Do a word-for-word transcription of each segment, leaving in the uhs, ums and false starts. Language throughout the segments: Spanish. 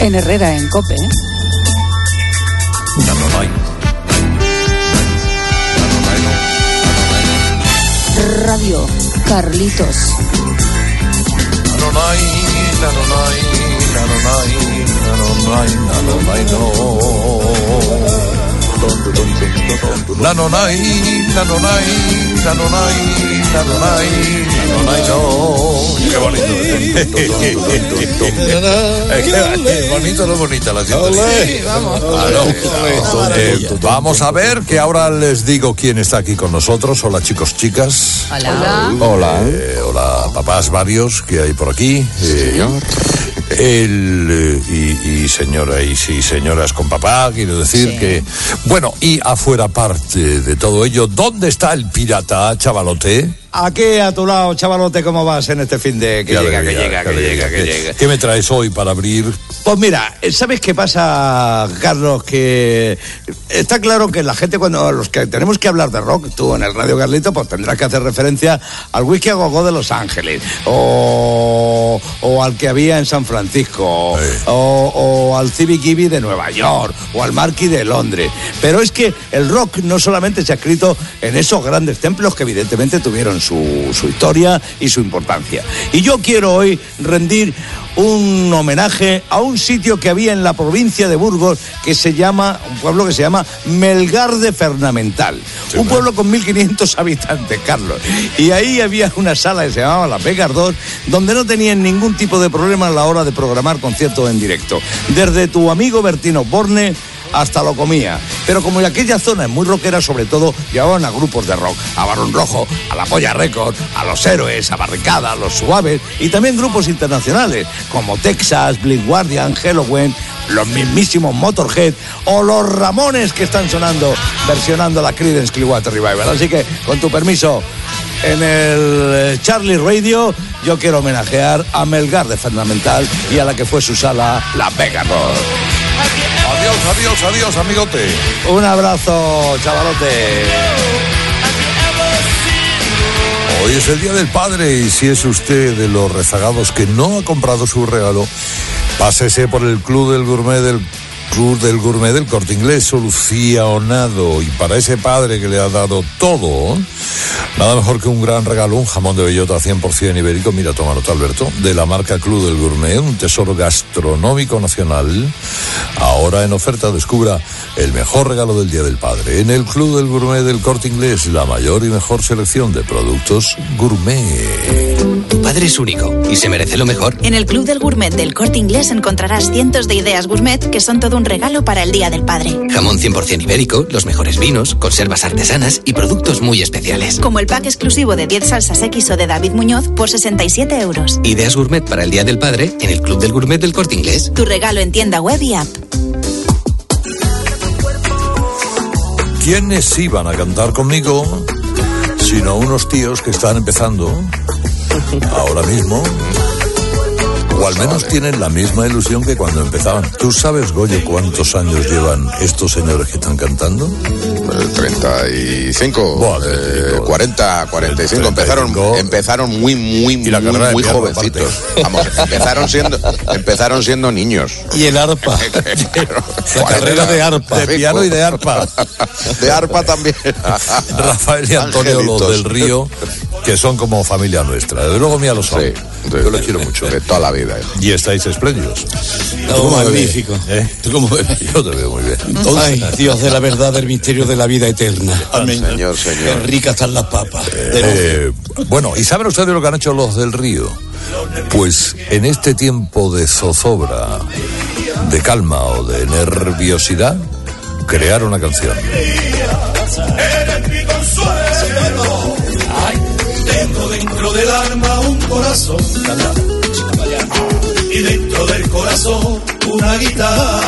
En Herrera, en COPE. ¿eh? Radio Carlitos. Nanonay, nanonay, nanonay, nanonay, nanonay, no. Qué bonito. Qué bonito, no bonita la sintonía. Vamos. Ah, no. Eh, vamos a ver que ahora les digo quién está aquí con nosotros. Hola, chicos, chicas. Hola. Hola. Eh, hola, papás varios que hay por aquí. Eh, Señor. El, eh, y, y señora y sí, señoras con papá, quiero decir sí. que... Bueno, y afuera parte de todo ello, ¿dónde está el pirata, chavalote? Aquí a tu lado, chavalote, ¿cómo vas en este fin de que Ya llega, le, que ya, llega, ya que le, llega, ya, que ¿qué, llega? ¿Qué me traes hoy para abrir? Pues mira, ¿sabes qué pasa, Carlos? Que está claro que la gente, cuando los que tenemos que hablar de rock, tú en el Radio Carlito, pues tendrás que hacer referencia al Whisky a Go-Go de Los Ángeles, o, o al que había en San Francisco, sí. o, o al Civic Ivy de Nueva York, o al Marquis de Londres. Pero es que el rock no solamente se ha escrito en esos grandes templos que evidentemente tuvieron su, su historia y su importancia. Y yo quiero hoy rendir un homenaje a un sitio que había en la provincia de Burgos que se llama, un pueblo que se llama Melgar de Fernamental, sí, un pueblo con mil quinientos habitantes, Carlos, y ahí había una sala que se llamaba La Vegas dos, donde no tenían ningún tipo de problema a la hora de programar conciertos en directo, desde tu amigo Bertino Borne hasta lo comía. Pero como en aquella zona es muy rockera, sobre todo llevaban a grupos de rock, a Barón Rojo, a La Polla Record, a Los Héroes, a Barricada, a Los Suaves, y también grupos internacionales como Texas, Blind Guardian, Halloween, los mismísimos Motorhead o los Ramones, que están sonando, versionando la Creedence Clearwater Revival. Así que, con tu permiso, en el Charlie Radio yo quiero homenajear a Melgar de Fernamental y a la que fue su sala, La Vegas dos. Adiós, adiós, adiós, amigote. Un abrazo, chavalote. Hoy es el Día del Padre y si es usted de los rezagados que no ha comprado su regalo, pásese por el Club del Gourmet del Club del Gourmet del Corte Inglés, solucionado. Y para ese padre que le ha dado todo, nada mejor que un gran regalo, un jamón de bellota cien por ciento ibérico, mira, toma nota, Alberto, de la marca Club del Gourmet, un tesoro gastronómico nacional. Ahora en oferta, descubra el mejor regalo del Día del Padre en el Club del Gourmet del Corte Inglés, la mayor y mejor selección de productos gourmet. Tu padre es único y se merece lo mejor. En el Club del Gourmet del Corte Inglés encontrarás cientos de ideas gourmet que son todo un regalo para el Día del Padre. Jamón cien por ciento ibérico, los mejores vinos, conservas artesanas y productos muy especiales. Como el pack exclusivo de diez salsas X o de David Muñoz por sesenta y siete euros. Ideas gourmet para el Día del Padre en el Club del Gourmet del Corte Inglés. Tu regalo en tienda web y app. ¿Quiénes iban a cantar conmigo? Sino unos tíos que están empezando ahora mismo, o al menos tienen la misma ilusión que cuando empezaban. ¿Tú sabes, Goyo, cuántos años llevan estos señores que están cantando? treinta y cinco, Buah, eh, cuarenta, cuarenta y cinco. Empezaron, empezaron muy, muy, muy, muy jovencitos. Vamos, empezaron siendo, empezaron siendo niños. Y el arpa. La carrera de arpa. De piano y de arpa. De arpa también. Rafael y Antonio, los del Río, que son como familia nuestra. Desde luego mía lo son. Sí, de, yo les quiero mucho. De toda la vida. ¿eh? Y estáis espléndidos. Oh, magnífico. ¿Eh? ¿Tú cómo ves? Yo te veo muy bien. Ay, Dios de la verdad, del misterio de la vida eterna. Amén. Señor, señor. Qué ricas están las papas. Eh, bueno, ¿y saben ustedes lo que han hecho los del Río? Pues en este tiempo de zozobra, de calma o de nerviosidad, crear una canción. Eres mi consuelo. Ay, tengo dentro del alma un corazón. Y dentro del corazón una guitarra.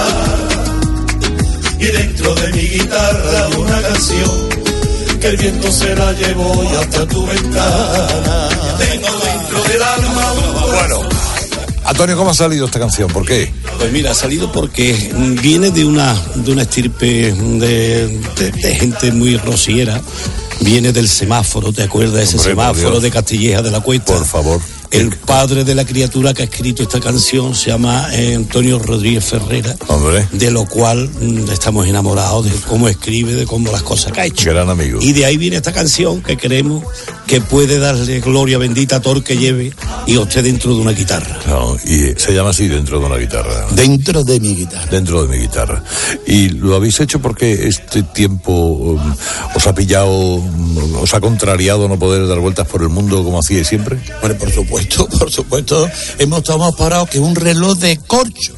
Y dentro de mi guitarra una canción. Que el viento se la llevó y hasta tu ventana. Tengo dentro del alma un corazón. Bueno, Antonio, ¿cómo ha salido esta canción? ¿Por qué? Pues mira, ha salido porque viene de una de una estirpe de, de, de gente muy rociera. Viene del semáforo, ¿te acuerdas de ese Hombre, semáforo de Castilleja de la Cuesta? Por favor. El padre de la criatura que ha escrito esta canción se llama eh, Antonio Rodríguez Ferrera. Hombre. De lo cual mm, estamos enamorados de cómo escribe, de cómo las cosas que ha hecho. Gran amigo. Y de ahí viene esta canción que creemos que puede darle gloria bendita a todo el que lleve y a usted dentro de una guitarra. No, y se llama así, dentro de una guitarra. Dentro de mi guitarra. Dentro de mi guitarra. Y lo habéis hecho porque este tiempo um, os ha pillado, um, os ha contrariado no poder dar vueltas por el mundo como hacíais siempre. Bueno, por supuesto, por supuesto, hemos estado más parados que un reloj de corcho.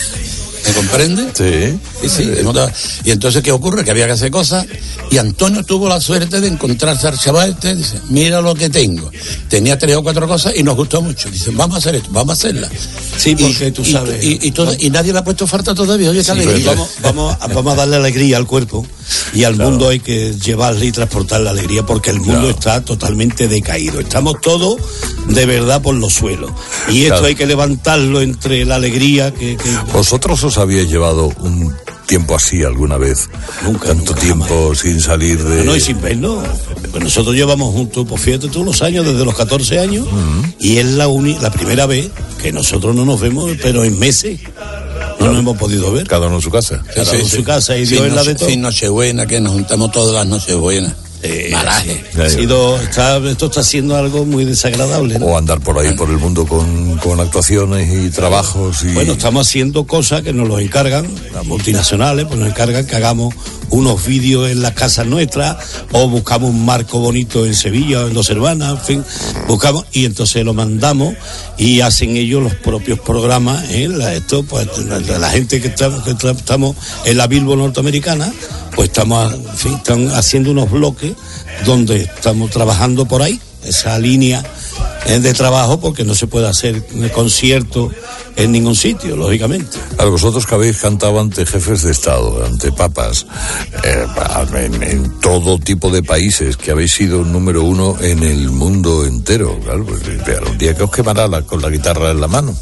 ¿Me comprende? Sí. Sí, sí. Hemos estado... Y entonces, ¿qué ocurre? Que había que hacer cosas. Y Antonio tuvo la suerte de encontrarse al chaval este. Dice, mira lo que tengo. Tenía tres o cuatro cosas y nos gustó mucho. Dice, vamos a hacer esto, vamos a hacerla. Sí, porque y, tú sabes. Y, y, y, todo, y nadie le ha puesto falta todavía. Oye, qué sí, alegría. Vamos, vamos, a, vamos a darle alegría al cuerpo. Y al claro. mundo hay que llevarle y transportar la alegría porque el mundo claro. está totalmente decaído. Estamos todos de verdad por los suelos. Y esto claro. hay que levantarlo entre la alegría que... que... ¿Vosotros os habíais llevado un tiempo así alguna vez? Nunca. Tanto nunca, tiempo jamás. sin salir de... No, no, y sin vernos. Pues nosotros llevamos juntos, pues fíjate tú, los años, desde los catorce años, uh-huh. y es la, uni- la primera vez que nosotros no nos vemos, pero en meses. No nos hemos podido ver. Cada uno en su casa. Cada sí, uno sí, en su casa y sí, Dios en la de todo. Fin Nochebuena, que nos juntamos todas las Nochebuenas. Eh, Malaje. Ha sido, está, esto está siendo algo muy desagradable, ¿no? O andar por ahí, por el mundo con, con actuaciones y trabajos. Y... Bueno, estamos haciendo cosas que nos los encargan, las multinacionales, pues nos encargan que hagamos unos vídeos en las casas nuestras, o buscamos un marco bonito en Sevilla o en Dos Hermanas, en fin, buscamos y entonces lo mandamos y hacen ellos los propios programas, ¿eh? La, esto, pues, la, la gente que estamos, que estamos en la Bilbo norteamericana, pues estamos, en fin, están haciendo unos bloques donde estamos trabajando por ahí, esa línea de trabajo, porque no se puede hacer concierto en ningún sitio, lógicamente. A vosotros que habéis cantado ante jefes de Estado, ante papas, eh, en, en todo tipo de países, que habéis sido número uno en el mundo entero, claro, pues, un día que os quemará la, con la guitarra en la mano.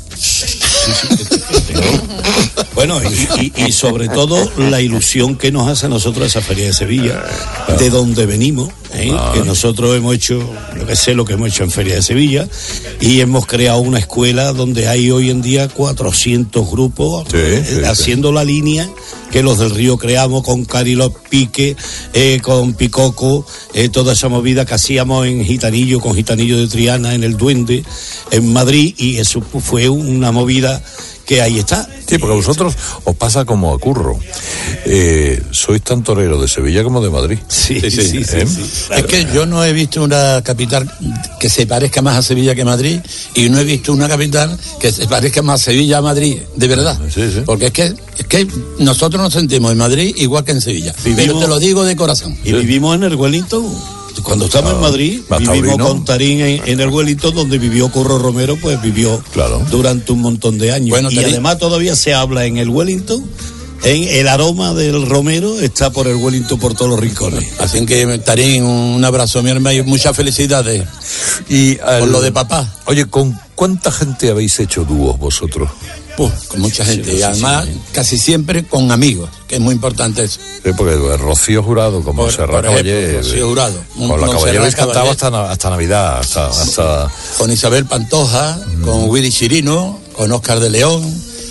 Bueno, y, y, y sobre todo la ilusión que nos hace a nosotros esa Feria de Sevilla, de donde venimos, ¿eh? ah. que nosotros hemos hecho, lo que sé, lo que hemos hecho en Feria de Sevilla, y hemos creado una escuela donde hay hoy en día cuatrocientos grupos sí, eh, sí, haciendo sí. la línea que los del Río creamos con Cariló Pique, eh, con Picoco, eh, toda esa movida que hacíamos en Gitanillo, con Gitanillo de Triana, en el Duende, en Madrid, y eso fue una movida que ahí está. Sí, porque a vosotros os pasa como a Curro. Eh, sois tan torero de Sevilla como de Madrid. Sí, sí, sí. sí, ¿Eh? sí, sí claro. Es que yo no he visto una capital que se parezca más a Sevilla que a Madrid, y no he visto una capital que se parezca más a Sevilla a Madrid, de verdad. Sí, sí. Porque es que, es que nosotros nos sentimos en Madrid igual que en Sevilla. Vivimos, pero te lo digo de corazón. Y sí. vivimos en el Wellington. Cuando estamos ah, en Madrid, vivimos con Tarín en, en el Wellington, donde vivió Curro Romero, pues vivió claro. durante un montón de años. Bueno, y Tarín... además todavía se habla en el Wellington, en el aroma del Romero está por el Wellington por todos los rincones. Así que, Tarín, un abrazo, mi hermano, y muchas felicidades. Y al... por lo de papá. Oye, ¿con cuánta gente habéis hecho dúos vosotros? Pues, con mucha gente, sí, y además sí, sí. casi siempre con amigos, que es muy importante eso. Sí, porque Rocío Jurado, como Serrat Caballé, Rocío Jurado. Con la Caballé habéis cantado hasta, hasta Navidad, hasta, hasta... Con Isabel Pantoja, mm. con Willy Chirino, con Óscar de León,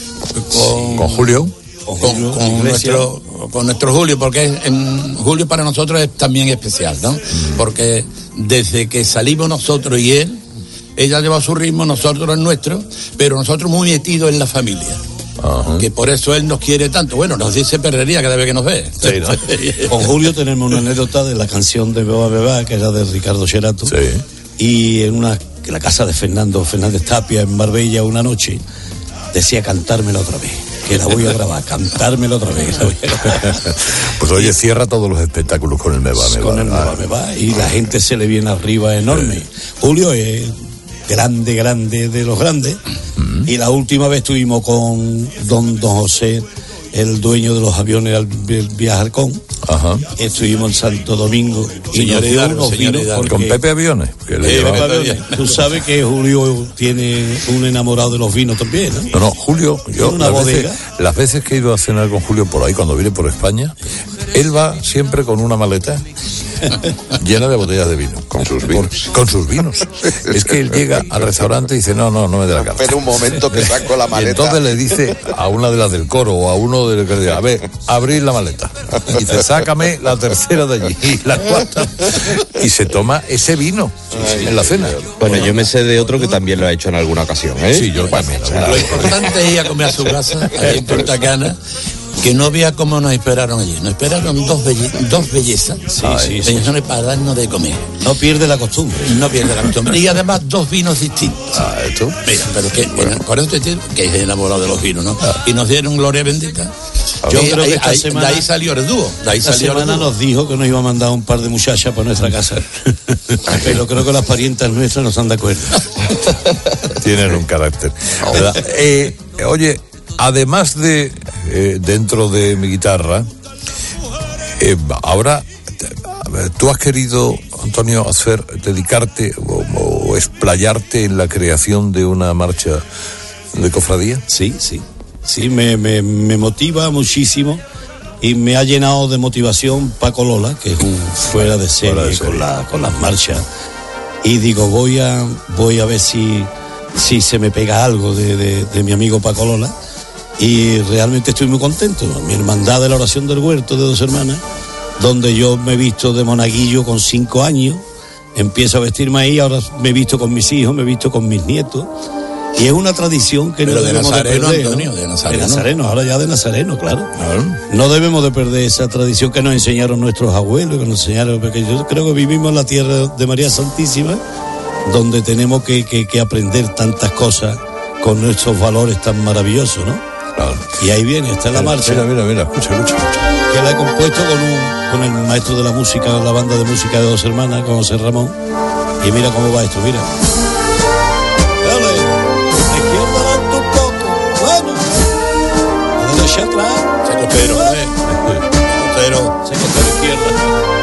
con, con Julio, con, con, con nuestro, con nuestro Julio, porque en, Julio para nosotros es también especial, ¿no? Mm. Porque desde que salimos nosotros y él, ella lleva su ritmo, nosotros el nuestro, pero nosotros muy metidos en la familia. Ajá. Que por eso él nos quiere tanto. Bueno, nos dice perrería cada vez que nos ve. Sí, ¿no? Con Julio tenemos una anécdota de la canción de Beba Beba, que era de Ricardo Xerato. Sí. Y en una en la casa de Fernando Fernández Tapia, en Marbella, una noche, decía cantármela otra vez. Que la voy a grabar, cantármela otra vez. La voy a grabar. Pues oye, cierra todos los espectáculos con el Me Va, Me Va. Con el Me Va, Me Va. Y la gente se le viene arriba enorme. Sí. Julio es grande, grande de los grandes. Mm. Y la última vez estuvimos con don, don José, el dueño de los aviones del Viajarcón. Ajá. Estuvimos en Santo Domingo. Y señor nos dio Hidalgo, unos vinos porque... Con Pepe Aviones. Que le Pepe Pepe Aviones. Tú sabes que Julio tiene un enamorado de los vinos también, ¿no? No, no, Julio, yo una las, bodega. Veces, las veces que he ido a cenar con Julio por ahí, cuando viene por España, él va siempre con una maleta llena de botellas de vino. Con sus vinos. Por, con sus vinos. Es que él llega al restaurante y dice, no, no, no me dé la carta. Espera un momento que saco la maleta. Y entonces le dice a una de las del coro o a uno de los que le dice, a ver, abrid la maleta. Y dice, sácame la tercera de allí y la cuarta. Y se toma ese vino Ay, en la cena. Bueno, yo me sé de otro que también lo ha hecho en alguna ocasión, ¿eh? Sí, yo también. Lo importante es ir a comer a su casa, allí en Punta Cana, que no vea cómo nos esperaron allí. Nos esperaron dos, belle dos bellezas, sí, sí, sí, sí. para darnos de comer. No pierde la costumbre. No pierde la costumbre. Y además dos vinos distintos. Ah, ¿esto? Mira, pero que, bueno. Por eso te digo que es enamorado de los vinos, ¿no? Ah. Y nos dieron gloria bendita. Yo creo que esta ahí, semana, de ahí salió el dúo. De ahí esta salió semana el dúo. nos dijo que nos iba a mandar un par de muchachas para nuestra casa. Pero creo que las parientas nuestras no están de acuerdo. Tienen un carácter. ¿Verdad? Eh, oye, además de eh, dentro de mi guitarra, eh, ahora tú has querido, Antonio, hacer, dedicarte o, o explayarte en la creación de una marcha de cofradía. Sí, sí. Sí, me, me, me motiva muchísimo y me ha llenado de motivación Paco Lola, que es un fuera de serie, fuera de serie. Con, la, con las marchas. Y digo, voy a voy a ver si, si se me pega algo de, de, de mi amigo Paco Lola. Y realmente estoy muy contento. Mi hermandad de la oración del huerto de Dos Hermanas, donde yo me he visto de monaguillo con cinco años, empiezo a vestirme ahí, ahora me he visto con mis hijos, me he visto con mis nietos. Y es una tradición que Pero no debemos de, Nazareno, de perder, Antonio, ¿no? de Nazareno. De Nazareno, ahora ya de Nazareno, claro. claro. No debemos de perder esa tradición que nos enseñaron nuestros abuelos, que nos enseñaron, porque yo creo que vivimos en la tierra de María Santísima, donde tenemos que, que, que aprender tantas cosas con nuestros valores tan maravillosos, ¿no? Claro. Y ahí viene, está la marcha. Mira, mira, mira, escucha, escucha, escucha. Que la he compuesto con, un, con el maestro de la música, la banda de música de Dos Hermanas, con José Ramón. Y mira cómo va esto, mira. Se costero, ¿eh? Costero. Se costero izquierda.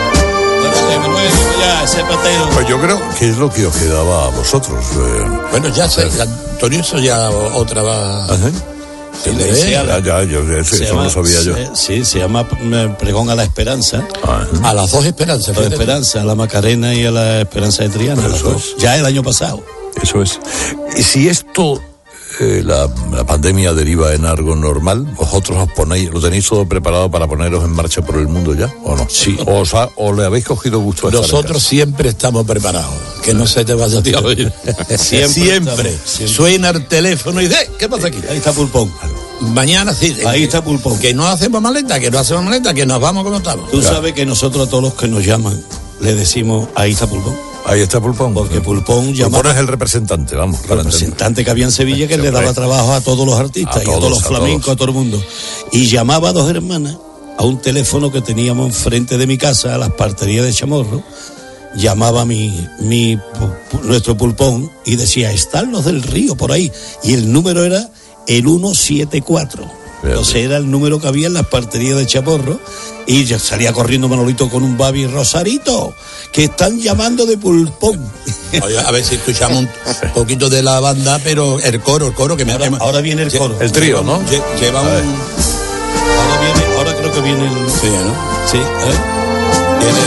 Ya, ese patero. Pues yo creo que es lo que os quedaba a vosotros. Eh. Bueno, ya sé, Antonio, eso ya otra va. Ajá. Se le ve, ya, ya, yo, eso, eso llama, no sabía yo. Se, sí, se llama Pregón a la Esperanza. Ajá. A las dos esperanzas. A la Esperanza, a la Macarena y a la Esperanza de Triana. Las dos. Es. Ya el año pasado. Eso es. Y si esto, eh, la, la pandemia deriva en algo normal, vosotros os ponéis, lo tenéis todo preparado para poneros en marcha por el mundo ya, ¿o no? Sí. ¿O, os ha, o le habéis cogido gusto a estar Nosotros siempre estamos preparados. Que no se te vaya a oír. Siempre. Siempre. Siempre. Suena el teléfono y de, ¿qué pasa aquí? Ahí está Pulpón. Mañana sí. Ahí está Pulpón. Que no hacemos maleta, que no hacemos maleta, que nos vamos como estamos. Tú claro. sabes que nosotros a todos los que nos llaman le decimos, ahí está Pulpón. Ahí está Pulpón. Porque Pulpón llamaba... Pulpón es el representante, vamos. El representante que había en Sevilla, que sí, le daba trabajo a todos los artistas, a y todos, a todos los flamencos, a, a todo el mundo. Y llamaba a Dos Hermanas a un teléfono que teníamos enfrente de mi casa, a las parterías de Chamorro. Llamaba mi, mi, nuestro Pulpón y decía, están los del Río por ahí. Y el número era el ciento setenta y cuatro. Entonces era el número que había en las parterías de Chamorro. Y ya salía corriendo Manolito con un babi, Rosarito, que están llamando de Pulpón. Oye, a ver si escuchamos un poquito de la banda, pero el coro, el coro que me ahora, ahora viene el coro. El trío, ¿no? Lleva un... Ahora viene, ahora creo que viene el... Sí, ¿no? Sí, a ver. Viene...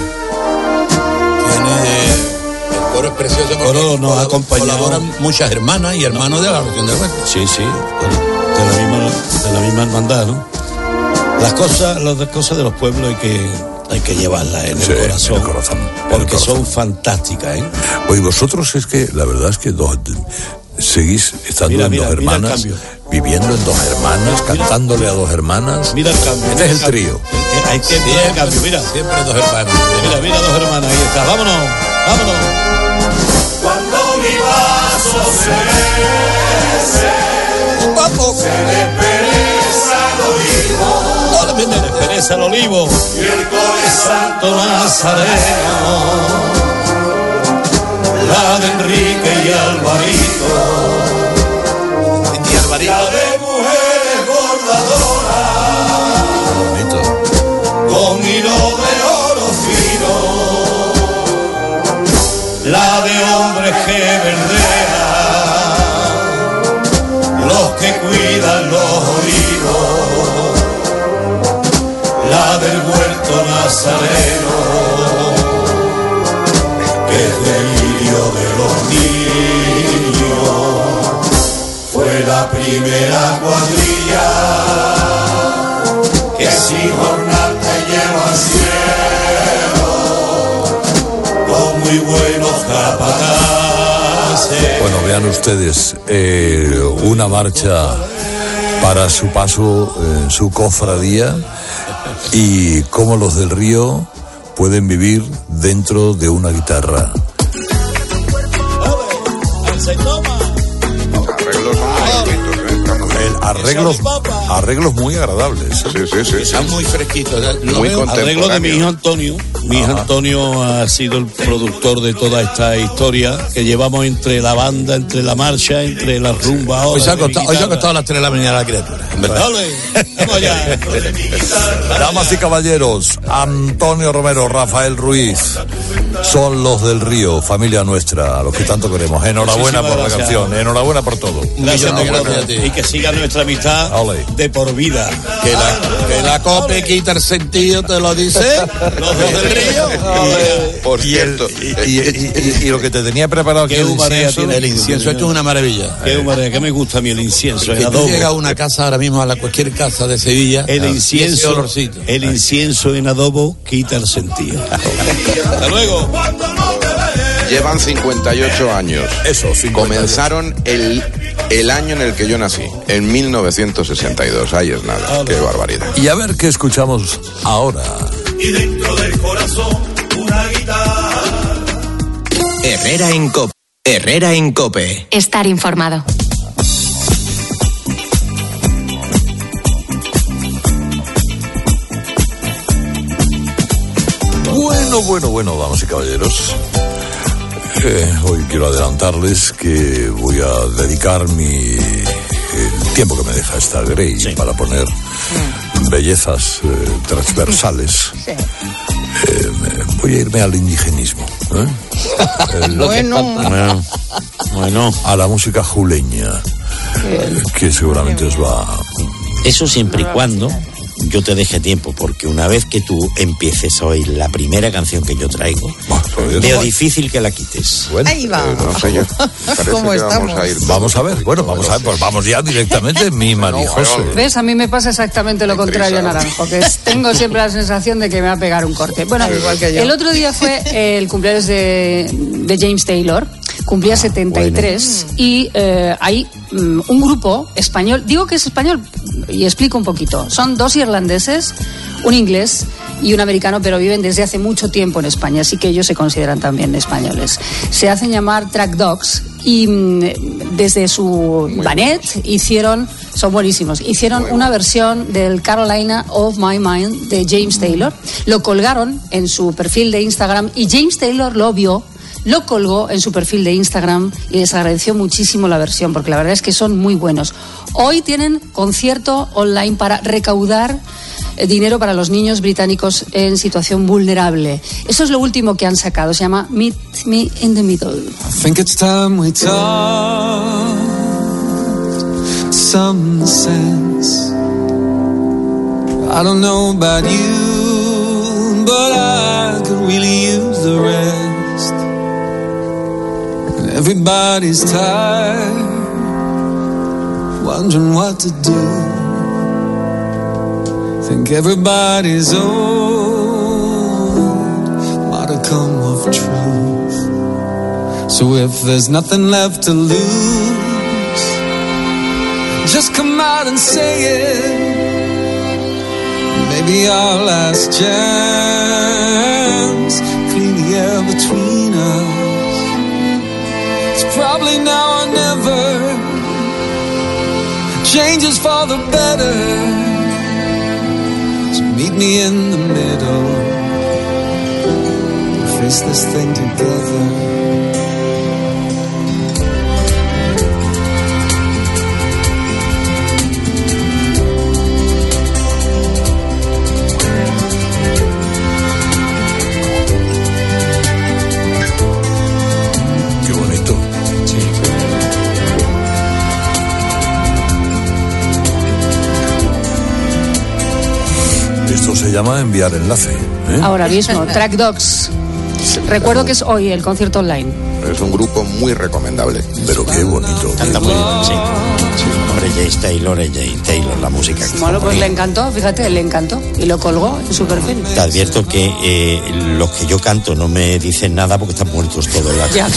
Viene... El coro es precioso porque coro nos ha acompañado. Colaboran muchas hermanas y hermanos de la oración del huerto. Sí, sí, de la misma, de la misma hermandad, ¿no? Las cosas, las cosas de los pueblos hay que, hay que llevarlas en, sí, el corazón, en el corazón, porque el corazón. Son fantásticas, ¿eh? Oye, vosotros es que, la verdad es que dos, seguís estando mira, en mira, Dos Hermanas, viviendo en Dos Hermanas, mira, cantándole a Dos Hermanas. Mira el cambio. Este es el trío. Hay que ver el cambio, mira. Siempre Dos Hermanas. Mira, mira Dos Hermanas, ahí está. Vámonos, vámonos. Cuando mi vaso se Vamos. se despereza el olivo. Se despereza el olivo. Y el corazón Santo Nazareno. La de Enrique y Alvarito. Y Alvarito. La de mujeres bordadoras. Con hilo de oro fino. La de hombres que verdean. Los que cuidan los olivos. La del huerto nazareno. es delirio de los niños. Fue la primera cuadrilla que sin jornal te lleva al cielo, con muy buenos capataces. Bueno, vean ustedes, eh, una marcha para su paso en su cofradía y cómo los del Río pueden vivir dentro de una guitarra. Arreglos, arreglos muy agradables. Sí, sí, sí. Están muy fresquitos. Muy Arreglo de mi hijo Antonio. Mi hijo Ajá. Antonio ha sido el productor de toda esta historia que llevamos entre la banda, entre la marcha, entre las rumbas. Hoy se ha costado, hoy se ha costado a las tres de la mañana la criatura. Dale, vamos allá. Damas y caballeros, Antonio Romero, Rafael Ruiz, son los del Río, familia nuestra, a los que tanto queremos. Enhorabuena Muchísimas por la gracias. canción, enhorabuena por todo. Gracias, millón de gracias. gracias a ti. Y que siga nuestra amistad Ole. de por vida. Que la, que la cope quita el sentido, te lo dice. Los dos del Río. Por Y, el- cierto, y, y- y- y lo que te tenía preparado aquí, Qué el humareda incienso, tiene El incienso, esto es una maravilla. Qué humareda, que me gusta a mí el incienso, el Que tú adobo. llegas a una casa ahora mismo, a la cualquier casa de Sevilla, El y ese incienso, olorcito. el incienso en adobo quita el sentido. Hasta luego. llevan cincuenta y ocho años. Eso, cincuenta y ocho. Comenzaron el, el año en el que yo nací, en mil novecientos sesenta y dos. Ahí es nada, qué barbaridad. Y a ver qué escuchamos ahora. Y dentro del corazón una guitarra. Herrera en Cope. Herrera en Cope. Estar informado. Bueno, bueno, bueno, damas y caballeros. Eh, hoy quiero adelantarles que voy a dedicar mi el tiempo que me deja esta Grey sí. para poner mm. bellezas eh, transversales. Sí. Eh, voy a irme al indigenismo. ¿eh? El, bueno. bueno. Bueno. A la música juleña, eh, que seguramente os va. Eso siempre y cuando yo te deje tiempo, porque una vez que tú empieces a oír la primera canción que yo traigo, bueno, veo difícil que la quites. Bueno, ahí va. Eh, no sé yo. ¿Cómo que estamos? Vamos a ir. Vamos a ver, bueno, vamos a ver, pues vamos ya directamente, mi María José. ¿Ves? A mí me pasa exactamente lo contrario a Naranjo, que es, tengo siempre la sensación de que me va a pegar un corte. Bueno, igual que yo. El otro día fue el cumpleaños de, de James Taylor. Cumplía setenta y tres bueno. y eh, hay um, un grupo español, digo que es español y explico un poquito. Son dos irlandeses, un inglés y un americano, pero viven desde hace mucho tiempo en España, así que ellos se consideran también españoles. Se hacen llamar Track Dogs y um, desde su Banet hicieron, son buenísimos, hicieron bueno. una versión del Carolina of My Mind de James Taylor, lo colgaron en su perfil de Instagram y James Taylor lo vio, lo colgó en su perfil de Instagram y les agradeció muchísimo la versión, porque la verdad es que son muy buenos. Hoy tienen concierto online para recaudar dinero para los niños británicos en situación vulnerable. Eso es lo último que han sacado, se llama Meet Me in the Middle. I think it's time we talk some sense. I don't know about you, but I could really use the rest. Everybody's tired, wondering what to do. Think everybody's old, modicum of truth. So if there's nothing left to lose, just come out and say it. Maybe our last chance, clean the air between us. Probably now or never. Changes for the better. So meet me in the middle. We'll face this thing together. Esto se llama enviar enlace. ¿eh? Ahora mismo, Track Dogs. Recuerdo que es hoy el concierto online. Es un grupo muy recomendable. Pero qué bonito. Canta muy bien, sí. sí. Hombre, James Taylor es James Taylor, la música. Que bueno, pues le encantó, fíjate, le encantó. Y lo colgó en su perfil. Te advierto que eh, los que yo canto no me dicen nada porque están muertos todos. Ya,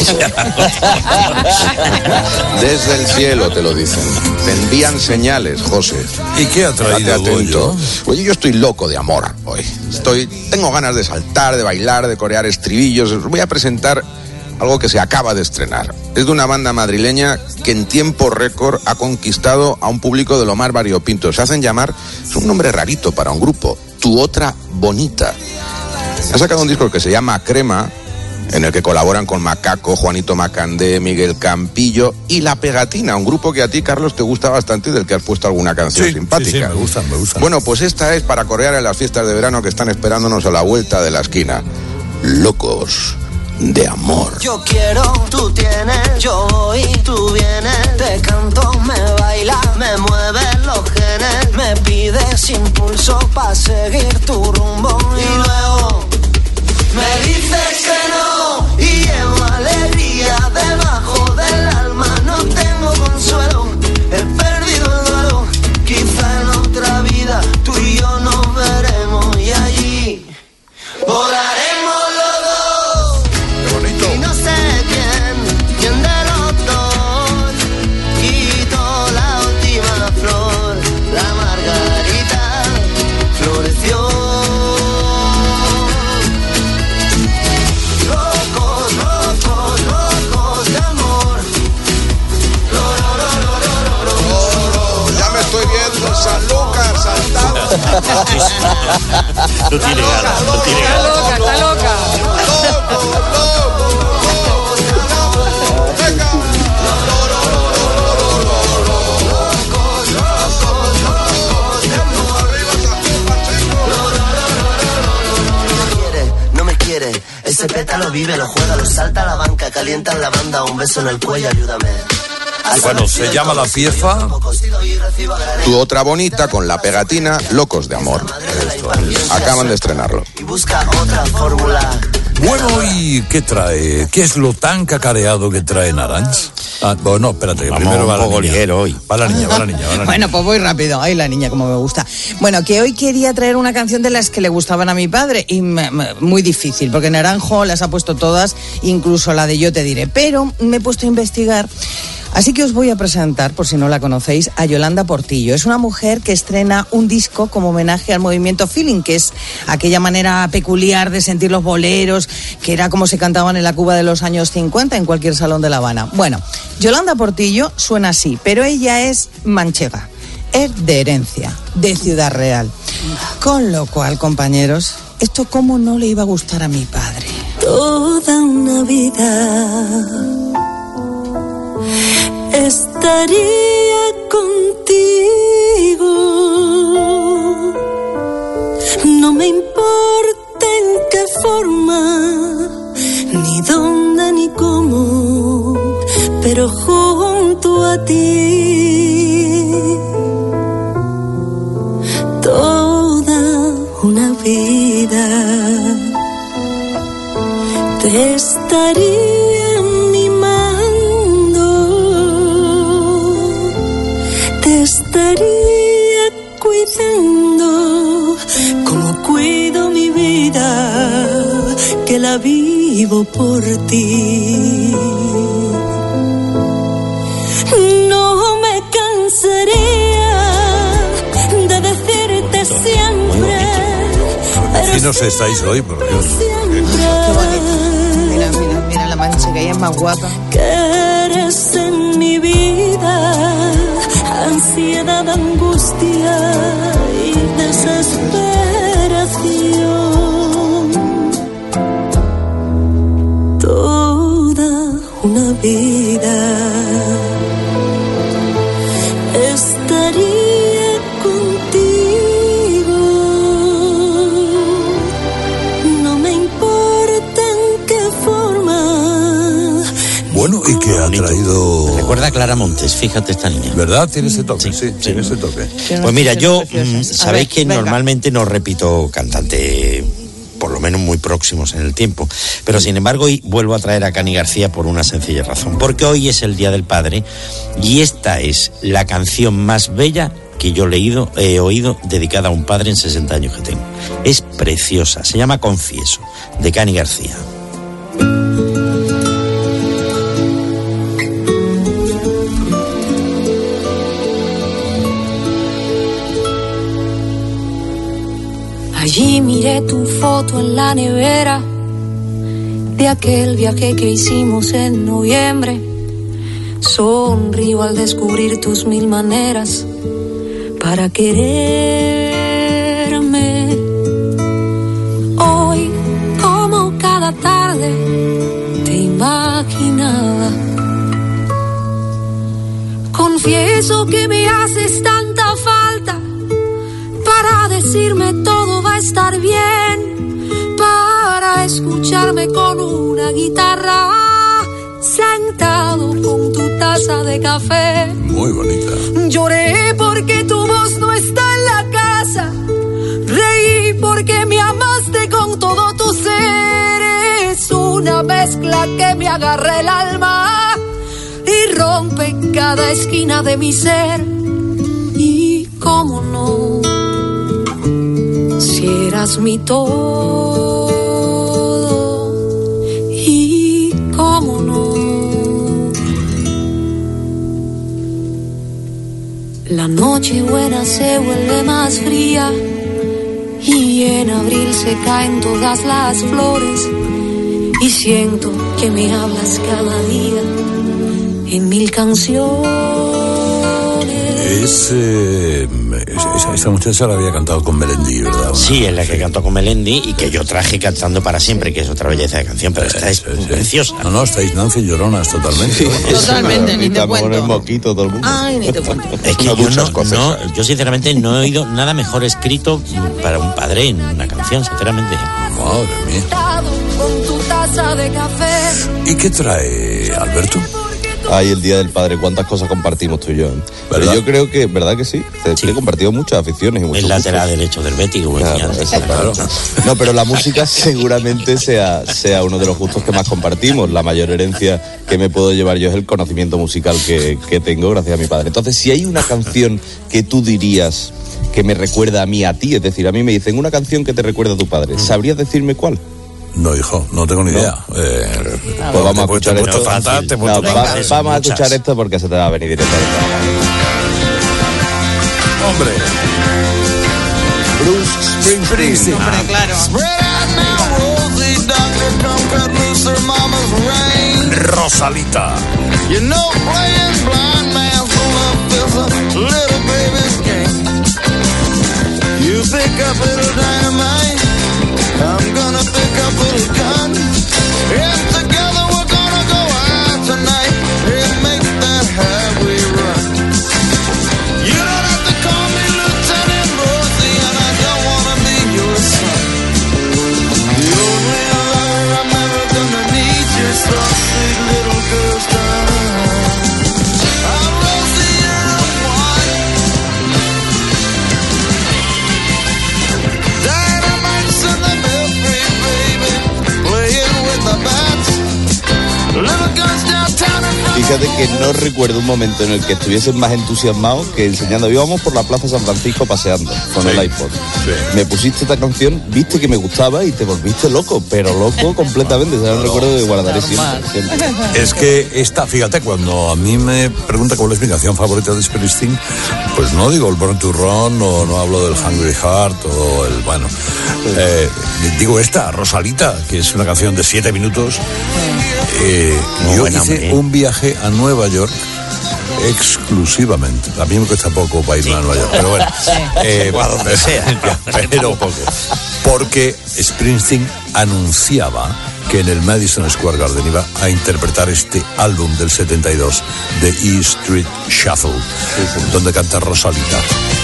desde el cielo te lo dicen. Te envían señales, José. ¿Y qué ha traído Goyo? Oye, yo estoy loco de amor hoy. Estoy, tengo ganas de saltar, de bailar, de corear estribillos. Os voy a presentar algo que se acaba de estrenar. Es de una banda madrileña que en tiempo récord ha conquistado a un público de lo más variopinto. Se hacen llamar, es un nombre rarito para un grupo, Tu Otra Bonita. Ha sacado un disco que se llama Crema, en el que colaboran con Macaco, Juanito Macandé, Miguel Campillo y La Pegatina, un grupo que a ti, Carlos, te gusta bastante y del que has puesto alguna canción sí, simpática. Sí, sí, me gustan, me gustan. Bueno, pues esta es para corear en las fiestas de verano que están esperándonos a la vuelta de la esquina. Locos de amor. Yo quiero, tú tienes, yo voy, tú vienes, te canto, me baila, me mueve los genes, me pides impulso para seguir tu rumbo y luego me dices que no y llevo alegría debajo del alma, no tengo consuelo, he perdido el duelo, quizá en otra vida tú y yo nos veremos y allí volaremos. No tiene ganas, no tiene ganas. Está loca, está loca. No me quiere, ese pétalo vive, lo juega, lo salta a la banca, calienta en la banda, un beso en el cuello, ayúdame. Bueno, se llama la pieza Tu Otra Bonita con La Pegatina, Locos de Amor. Acaban de estrenarlo. Y busca otra fórmula. Bueno, ¿y qué trae? ¿Qué es lo tan cacareado que trae Naranj? Ah, bueno, espérate, que Vamos, primero va un la poco niña. ligero hoy. Va la niña, va la niña, va la niña. Bueno, pues voy rápido. Ay, la niña, como me gusta. Bueno, que hoy quería traer una canción de las que le gustaban a mi padre y me, me, muy difícil, porque Naranjo las ha puesto todas, incluso la de Yo te diré. Pero me he puesto a investigar. Así que os voy a presentar, por si no la conocéis, a Yolanda Portillo. Es una mujer que estrena un disco como homenaje al movimiento feeling, que es aquella manera peculiar de sentir los boleros, que era como se cantaban en la Cuba de los años cincuenta en cualquier salón de La Habana. Bueno, Yolanda Portillo suena así, pero ella es manchega, es de herencia, de Ciudad Real. Con lo cual, compañeros, esto cómo no le iba a gustar a mi padre. Toda una vida estaría contigo, no me importa en qué forma, ni dónde ni cómo, pero junto a ti, toda una vida te estaría mimando, te estaría cuidando como cuido mi vida, que la vivo por ti. No me cansaría de decirte siempre, pero Finos estáis hoy, por Dios. qué bonito. Mira, mira, mira la manchega, ella es más guapa. que eres en mi vida ansiedad, angustia y desesperación, toda una vida estaría contigo, no me importa en qué forma. Bueno, ¿y qué ha traído? Recuerda a Clara Montes, fíjate esta niña. ¿Verdad? Tiene ese toque, sí, sí, sí. tiene ese toque. Pues mira, yo, mm, sabéis que normalmente no repito cantante por lo menos muy próximos en el tiempo. Pero sin embargo hoy vuelvo a traer a Cani García por una sencilla razón, porque hoy es el Día del Padre y esta es la canción más bella que yo he leído, he oído dedicada a un padre en sesenta años que tengo. Es preciosa, se llama Confieso, de Cani García. Allí miré tu foto en la nevera de aquel viaje que hicimos en noviembre. Sonrío al descubrir tus mil maneras para quererme. Hoy, como cada tarde, te imaginaba. Confieso que me haces tanta falta para decirme todo va a estar bien, para escucharme con una guitarra, sentado con tu taza de café. Muy bonita. Lloré porque tu voz no está en la casa, reí porque me amaste con todo tu ser. Es una mezcla que me agarra el alma y rompe cada esquina de mi ser. Y cómo no, si eras mi todo, y cómo no, la noche buena se vuelve más fría y en abril se caen todas las flores y siento que me hablas cada día en mil canciones. Es, eh, esa, esta muchacha la había cantado con Melendi, ¿verdad? Sí, es la que cantó con Melendi y que yo traje cantando para siempre, que es otra belleza de canción, pero esta es sí, preciosa. No, no, estáis Nancy Lloronas totalmente. Sí, totalmente, ni te cuento. El moquito, todo el mundo. Ay, ni te cuento. Es que yo, no, no, yo sinceramente no he oído nada mejor escrito para un padre en una canción, sinceramente. Madre mía. ¿Y qué trae Alberto? Ay, el Día del Padre, cuántas cosas compartimos tú y yo. Pero yo creo que, ¿verdad que sí? Te, sí. He compartido muchas aficiones y muchos el lateral derecho del Betis, como claro, decía antes. Claro. No, pero la música seguramente sea, sea uno de los gustos que más compartimos. La mayor herencia que me puedo llevar yo es el conocimiento musical que, que tengo gracias a mi padre. Entonces, si hay una canción que tú dirías que me recuerda a mí, a ti, es decir, a mí me dicen una canción que te recuerda a tu padre, ¿sabrías decirme cuál? No, hijo, no tengo ni idea. No. Eh, pues vamos a escuchar esto. Fatal, te no, va, vamos a escuchar esto porque se te va a venir directamente. Hombre. Bruce Springsteen. Hombre, claro. Rosalita. You know, playing blind man's love is a little baby's game. You pick up little dynamite, I'm gonna pick up little gun. And together we're gonna go out tonight and make that highway run. You don't have to call me Lieutenant Rosie, and I don't wanna be your son. The only lover I'm ever gonna need, your soft, sweet little girl's done. I'm Rosie, you're the one. Dynamite's in the belfry, baby, playing with the bats. Little guns downtown in front. Fíjate que no recuerdo un momento en el que estuvieses más entusiasmado que enseñando. Íbamos por la Plaza San Francisco paseando con sí, el iPod. Sí. Me pusiste esta canción, viste que me gustaba y te volviste loco, pero loco completamente. O sea, un recuerdo que guardaré siempre, siempre. Es que esta, fíjate, cuando a mí me pregunta cuál es mi canción favorita de Springsteen, pues no digo el Born to Run, o no hablo del Hungry Heart, o el, bueno, eh, digo esta, Rosalita, que es una canción de siete minutos. Eh, yo buena, hice hombre. un viaje a Nueva York exclusivamente. A mí me cuesta poco para irme sí. a Nueva York, pero bueno, sí. eh, o a donde sea, pero porque Springsteen anunciaba que en el Madison Square Garden iba a interpretar este álbum del setenta y dos, The E Street Shuffle, sí, sí. donde canta Rosalita.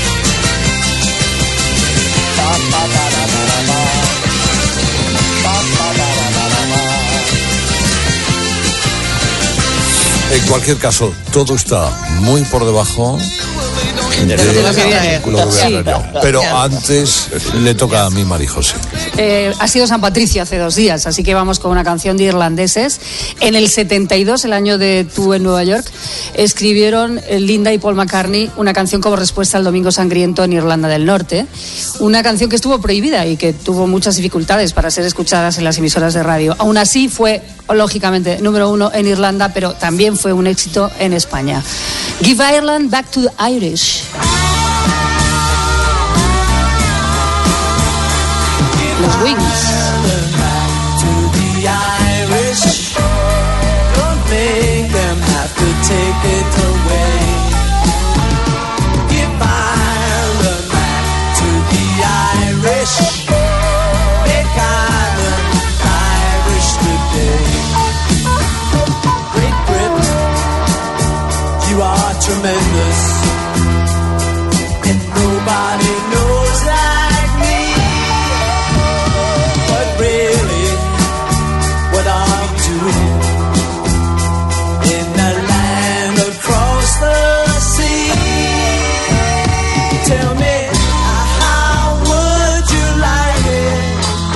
En cualquier caso, todo está muy por debajo de, de lo que voy a hacer yo. Pero antes le toca a mí, María José. Eh, ha sido San Patricio hace dos días, así que vamos con una canción de irlandeses. En el setenta y dos, el año de Tú en Nueva York, escribieron Linda y Paul McCartney una canción como respuesta al Domingo Sangriento en Irlanda del Norte. Una canción que estuvo prohibida y que tuvo muchas dificultades para ser escuchadas en las emisoras de radio. Aún así fue, lógicamente, número uno en Irlanda, pero también fue un éxito en España. Give Ireland Back to the Irish. Los Wings. Don't make them have to take it away. Give Ireland back to the Irish. Make Ireland Irish today. Great Britain, you are tremendous, and nobody knows like me. But really, what are you doing in a land across the sea? Tell me, how would you like it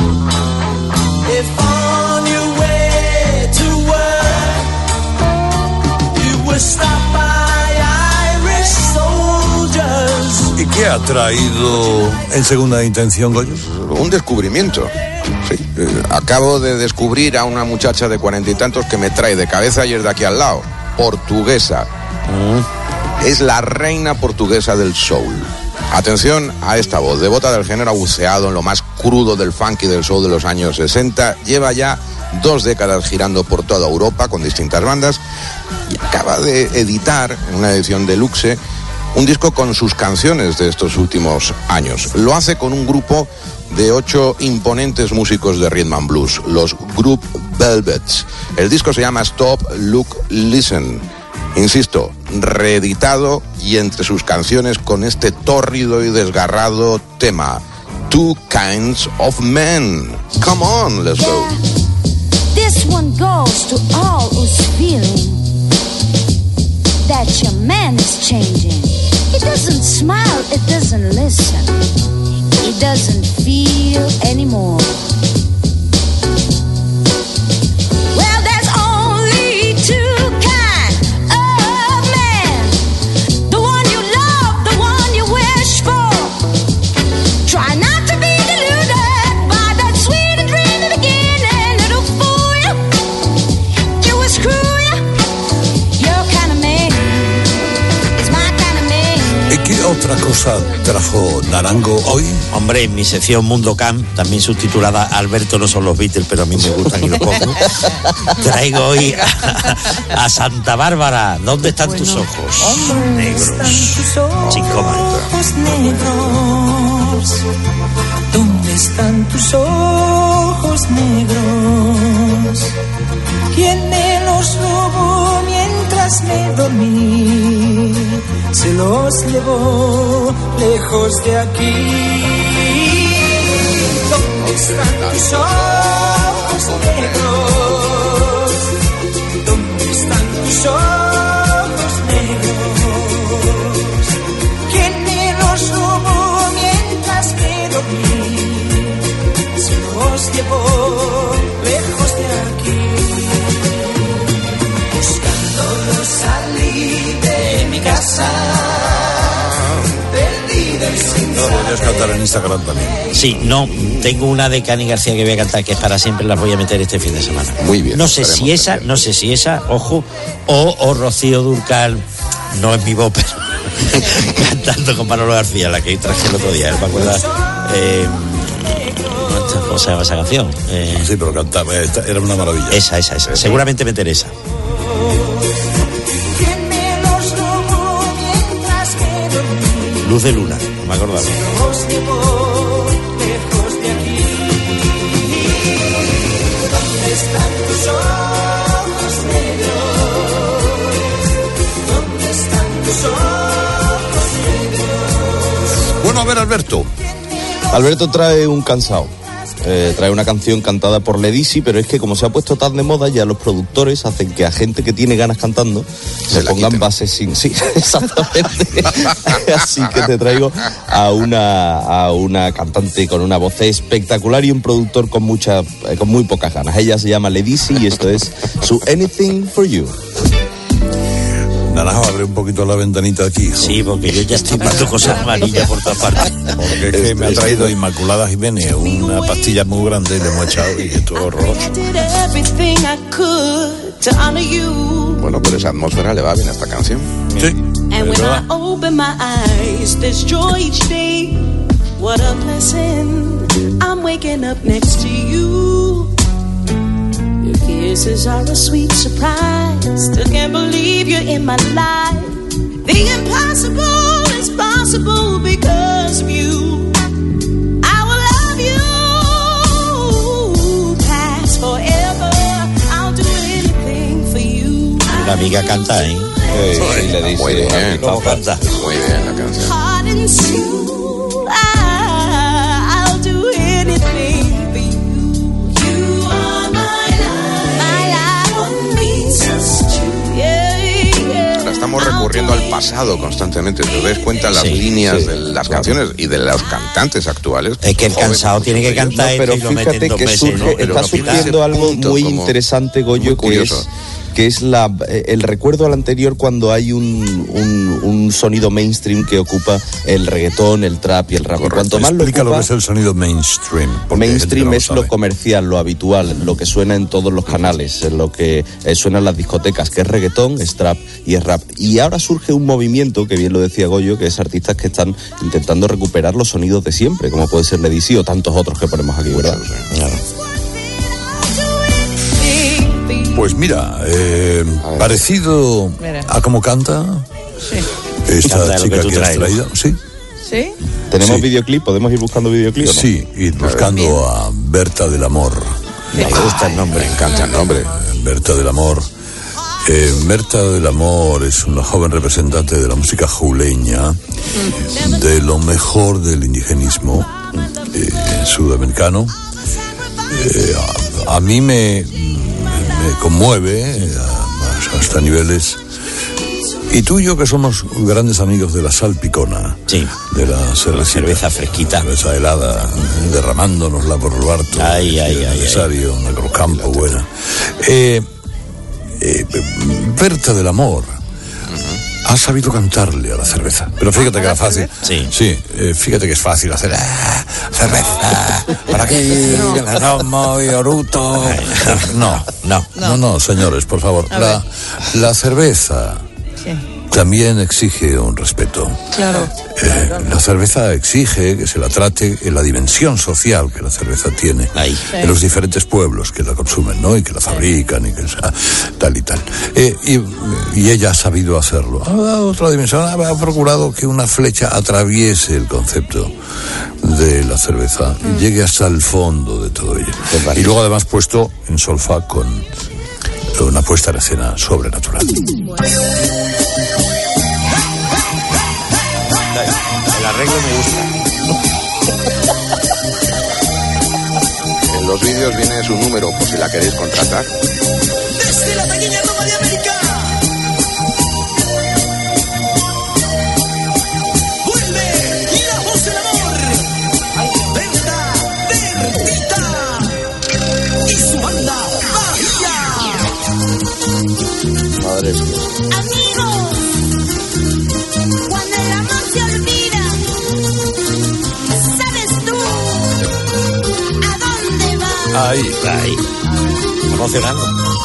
if on your way to work you were stopped by Irish soldiers? ¿Y qué ha traído en segunda intención, Goyo? Un descubrimiento. Sí. Eh, acabo de descubrir a una muchacha de cuarenta y tantos que me trae de cabeza y es de aquí al lado. Portuguesa. Mm. Es la reina portuguesa del soul. Atención a esta voz, devota del género, buceado en lo más crudo del funk y del soul de los años sesenta. Lleva ya dos décadas girando por toda Europa con distintas bandas y acaba de editar, en una edición deluxe, un disco con sus canciones de estos últimos años. Lo hace con un grupo de ocho imponentes músicos de rhythm and blues, los Group Velvets. El disco se llama Stop, Look, Listen. Insisto, reeditado y entre sus canciones con este tórrido y desgarrado tema, Two Kinds of Men. Come on, let's go. This one goes to all who's feeling that your man is changing. He doesn't smile, it doesn't listen. He doesn't feel anymore. Well, there's only two kinds of men. The one you love, the one you wish for. Try not to be deluded by that sweet and dreamy beginning. It'll fool you, you will screw you. Your kind of man is my kind of man. ¿Y qué otra cosa trajo Naranjo hoy? Hombre, en mi sección Mundo Camp, también subtitulada Alberto no son los Beatles, pero a mí me gustan y lo pongo, traigo hoy a, a Santa Bárbara. ¿Dónde están bueno, tus ojos negros? Sin coma. Negros. ¿Dónde están tus ojos negros? ¿Quién me los robó mientras me dormí? Se los llevó lejos de aquí. ¿Dónde están tus ojos negros? ¿Dónde están tus ojos negros? ¿Quién me los robó mientras me dormí? Se los llevó lejos de aquí. Buscándolos salí de mi casa. No podrías cantar en Instagram también. Sí, no, tengo una de Cani García que voy a cantar que es para siempre, las voy a meter este fin de semana. Muy bien. No sé si esa, también. no sé si esa, ojo, o, o Rocío Dúrcal, no es mi voz, pero cantando con Manolo García, la que traje el otro día, ¿me acuerdas? Eh, ¿Cómo se llama esa canción? Eh, sí, pero cantaba, era una maravilla. Esa, esa, esa. Seguramente meteré esa. Luz de luna, no me acordaba. Bueno, a ver, Alberto. Alberto trae un cansado. eh, trae una canción cantada por Ledisi, pero es que como se ha puesto tan de moda, ya los productores hacen que a gente que tiene ganas cantando se pongan quiten. bases sin... Sí, exactamente. Así que te traigo a una, a una cantante con una voz espectacular y un productor con, mucha, eh, con muy pocas ganas. Ella se llama Ledisi y esto es su Anything for You. Naranjo, abre un poquito la ventanita aquí, hijo. Sí, porque yo ya estoy viendo cosas amarillas por todas partes. Porque es que me ha traído Inmaculada Jiménez una pastilla muy grande y le hemos echado y esto es horroroso. Bueno, por esa atmósfera le va bien a esta canción. Sí. And when I open my eyes, there's joy each day. What a blessing. I'm waking up next to you. Your kisses are a sweet surprise. Still can't believe you're in my life. The impossible is possible because of you. I will love you past forever. I'll do anything for you. La amiga canta, ¿eh? Sí, sí, le dice, muy bien, ¿cómo canta? Muy bien la canción. Heart and soul, I, I'll do anything for you. You are my life, my life, what means us to. Yeah, yeah. Ahora estamos recurriendo al pasado constantemente. ¿Te das cuenta las Sí, líneas sí, de las claro. canciones y de los cantantes actuales? Es que el Jóvenes, cansado tiene que cantar No, esto pero y lo meten fíjate dos que meses, surge, ¿no? Pero está lo pide surgiendo ese algo punto muy como interesante, Goyo, muy que curioso. es que es la, el recuerdo al anterior cuando hay un, un, un sonido mainstream que ocupa el reggaetón, el trap y el rap. Y cuanto más lo Explica lo ocupa, que es el sonido mainstream. porque hay gente que mainstream no lo es sabe. lo comercial, lo habitual, lo que suena en todos los canales, en lo que eh, suena en las discotecas, que es reggaetón, es trap y es rap. Y ahora surge un movimiento, que bien lo decía Goyo, que es artistas que están intentando recuperar los sonidos de siempre, como puede ser Ledisi o tantos otros que ponemos aquí, ¿verdad? Claro. Pues mira, eh, parecido Mira. a cómo canta Sí. esta Canta lo chica que tú que, has traes, ¿no? traído. Sí, ¿Sí? ¿Tenemos Sí. videoclip? ¿Podemos ir buscando videoclip o no? sí, y buscando a Berta del Amor. Me gusta el nombre. Me encanta el nombre. Berta del Amor. Eh, Berta del Amor es una joven representante de la música juleña, de lo mejor del indigenismo eh, sudamericano. Eh, a, a mí me, me conmueve eh, hasta niveles. Y tú y yo, que somos grandes amigos de la salpicona, Sí. de la cerveza, cerveza fresquita. cerveza helada, derramándonosla por el barto, Ay, ay, el ay, aniversario, una Cruzcampo buena. Eh, eh, Berta del Amor ha sabido cantarle a la cerveza. Pero fíjate que era fácil. Sí. Sí, eh, fíjate que es fácil hacer ah, cerveza. ¿Para qué? La tomo y oruto. No, no, no, no, señores, por favor. A La, ver. la cerveza Sí. también exige un respeto. Claro. Eh, la cerveza exige que se la trate en la dimensión social que la cerveza tiene Ahí. en los diferentes pueblos que la consumen, ¿no? Y que la fabrican y que sea tal y tal. Eh, y, y ella ha sabido hacerlo. Ha dado otra dimensión, ha, ha procurado que una flecha atraviese el concepto de la cerveza y llegue hasta el fondo de todo ello. Y luego además puesto en solfa con una puesta en escena sobrenatural. El arreglo me gusta. En los vídeos viene su número por si la queréis contratar. Desde la pequeña Roma de América. Vuelve la voz del amor. Berta, Bertita. Y su banda Bahía. Madre mía. Amigos, cuando el amor se olvida, ¿sabes tú a dónde va? Ahí, ahí. Emocionando.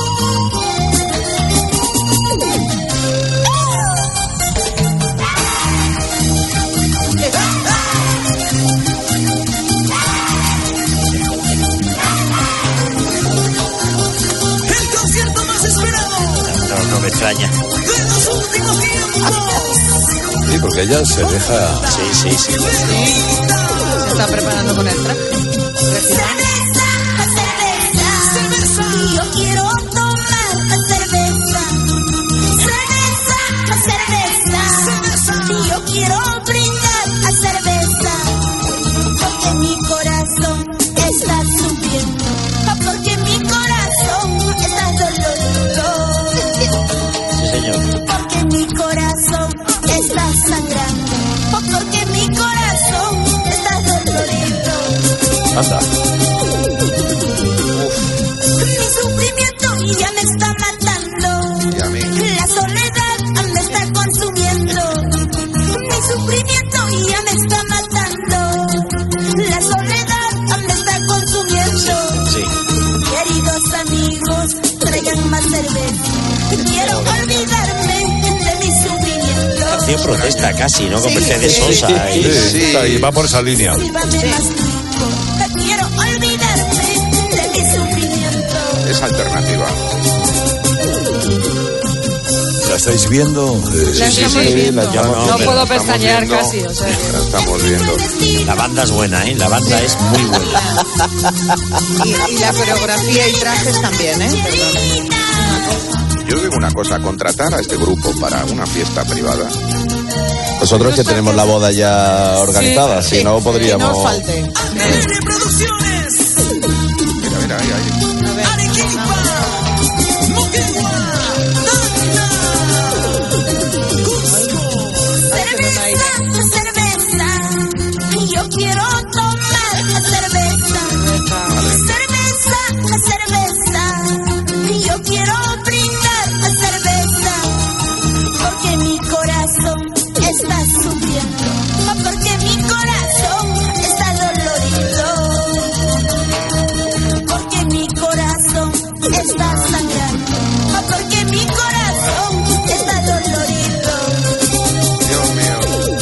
El concierto más esperado No, no me extraña. de los últimos tiempos. sí, porque ella se deja. Sí, sí, sí. Se está preparando con el traje. Cerveza, cerveza, y yo quiero tomar cerveza. Cerveza, cerveza, y yo quiero brindar a cerveza. Porque mi corazón está Anda. Mi sufrimiento ya me está matando. Y a mí. La soledad me está consumiendo. Mi sufrimiento ya me está matando. La soledad me está consumiendo. Sí. Queridos amigos, traigan más cerveza. Quiero olvidarme de mi sufrimiento. Canción protesta casi, ¿no? Con Sí, Mercedes sí, Sosa. sí, y- Sí, sí, está ahí, va por esa línea. Sírvame más rico. Quiero olvidarme de mi sufrimiento. Es alternativa. ¿La estáis viendo? Eh, La sí, estamos sí, sí, viendo. la- Yo no, No pero puedo estamos pestañear viendo. casi, o sea que- La estamos viendo. La banda es buena, ¿eh? La banda es muy buena. Y, y la coreografía y trajes también, ¿eh? Perdón. Yo digo una cosa, contratar a este grupo para una fiesta privada. Nosotros que tenemos la boda ya organizada, si no podríamos... Que no falte. Mira, mira, ahí, ahí. Cerveza, cerveza. Yo quiero tomar cerveza. Cerveza, cerveza. Yo quiero brindar cerveza. Porque mi corazón está sufriendo. Porque mi corazón está dolorido. Porque mi corazón está sangrando. Porque mi corazón está dolorido. Dios mío.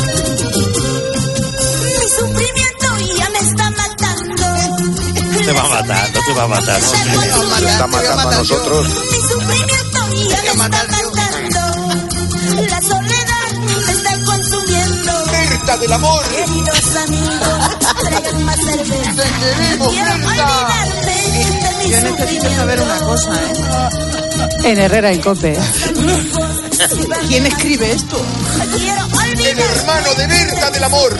Mi sufrimiento ya me está matando. No te va a matar, no te va a matar. Se está matando a nosotros. Mi sufrimiento ya me está matando. La soledad me está consumiendo. ¡Mirta del amor! Queridos amigos, traigan más cerveza. Quiero olvidarme de mi Yo necesito saber una cosa, ¿eh? En Herrera en Cope. ¿Quién escribe esto? Quiero ¡El olvidarme. hermano de Mirta del amor!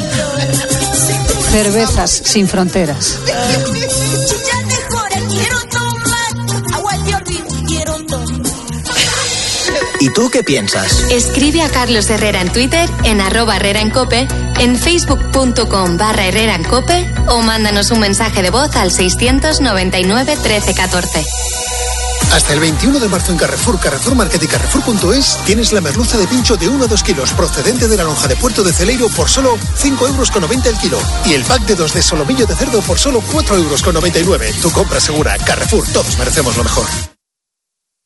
Cervezas sin fronteras. Ya mejor quiero tomar agua de olvido. Quiero tomar. ¿Y tú qué piensas? Escribe a Carlos Herrera en Twitter, en arroba Herrera en Cope, en facebook.com barra Herrera en Cope o mándanos un mensaje de voz al seiscientos noventa y nueve trece catorce. Hasta el veintiuno de marzo en Carrefour, Carrefour Market y Carrefour punto es tienes la merluza de pincho de uno a dos kilos procedente de la lonja de Puerto de Celeiro por solo cinco euros con noventa el kilo y el pack de dos de solomillo de cerdo por solo cuatro euros con noventa y nueve. Tu compra segura. Carrefour, todos merecemos lo mejor.